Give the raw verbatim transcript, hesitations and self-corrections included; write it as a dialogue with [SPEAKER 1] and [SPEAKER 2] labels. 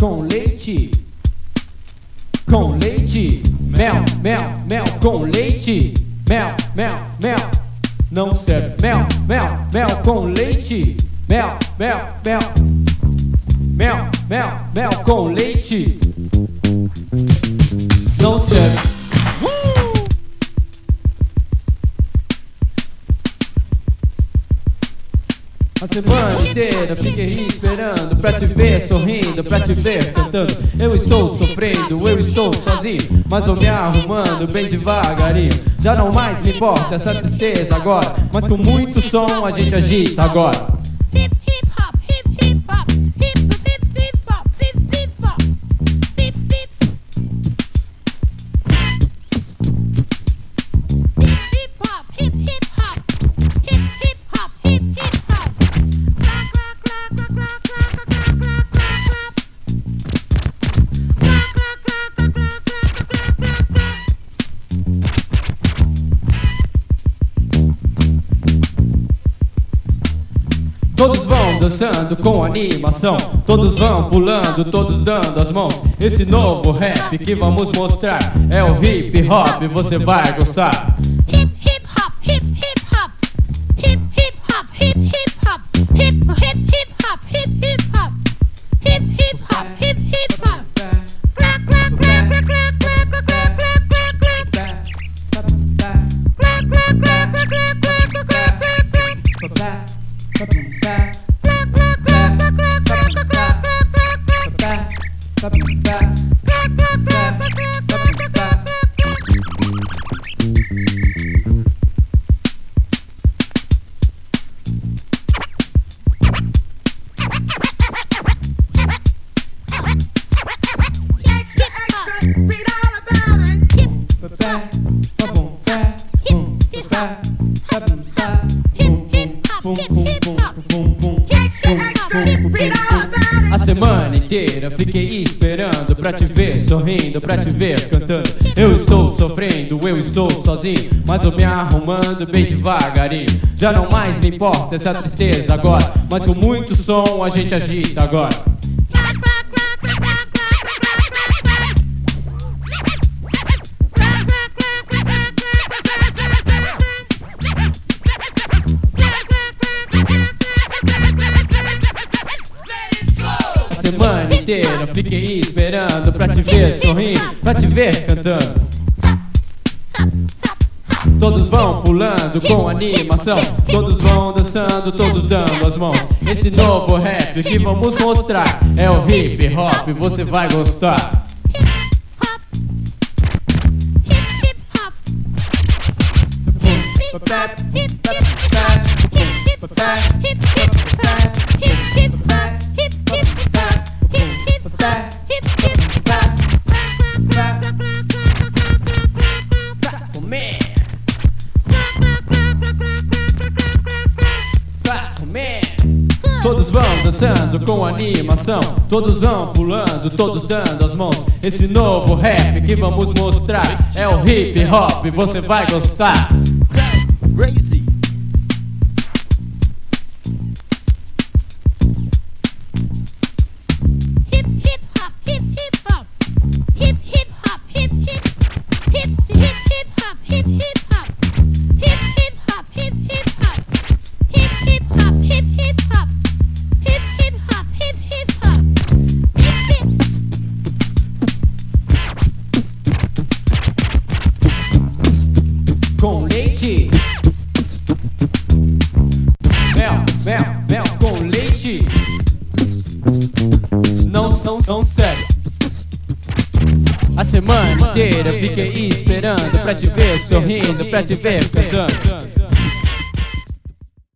[SPEAKER 1] com leite, com leite, mel, mel, mel com leite, mel, mel, mel, não serve, mel, mel, mel com leite, mel, mel, mel, mel, mel, mel com leite, não serve. A semana inteira fiquei esperando pra te ver sorrindo, pra te ver cantando. Eu estou sofrendo, eu estou sozinho, mas vou me arrumando bem devagarinho. Já não mais me importa essa tristeza agora, mas com muito som a gente agita agora.
[SPEAKER 2] Hip hip hop, hip hip hop, hip hip hip hop, hip hip hop, hip hip hip hop, hip hip hop, hip hip hop, hip hip hop.
[SPEAKER 1] Todos vão dançando com animação, todos vão pulando, todos dando as mãos. Esse novo rap que vamos mostrar é o hip hop, você vai gostar.
[SPEAKER 2] Hip hip hop, hip hip hop, hip hip hop, hip hip hop, hip hip hip hop, hip hip hop, hip hip hop, hip hip hop. Crack crack crack crack crack crack crack crack crack crack crack crack crack crack crack crack.
[SPEAKER 1] A semana inteira fiquei esperando pra te ver sorrindo, pra te ver cantando. Eu estou sofrendo, eu estou sozinho, mas vou me arrumando bem devagarinho. Já não mais me importa essa tristeza agora, mas com muito som a gente agita agora. A semana inteira fiquei esperando pra te ver sorrindo, pra te ver cantando. Todos vão pulando com animação, todos vão dançando, todos dando as mãos. Esse novo rap que vamos mostrar é o hip hop, você vai gostar. Todos vão dançando com animação, todos vão pulando, todos dando as mãos. Esse novo rap que vamos mostrar é o hip hop, você vai gostar. Crazy.
[SPEAKER 2] Hip hip hop, hip hip hop, hip hip hop, hip hip hip hip hip hop, hip hip hop, hip hip hop, hip hip hop, hip hip hop, hip hip hop, hip hip hop, hip hip hop,
[SPEAKER 1] Com leite, mel, mel, mel com leite, não são tão sérios. A semana inteira fiquei esperando pra te ver sorrindo, pra te ver cantando.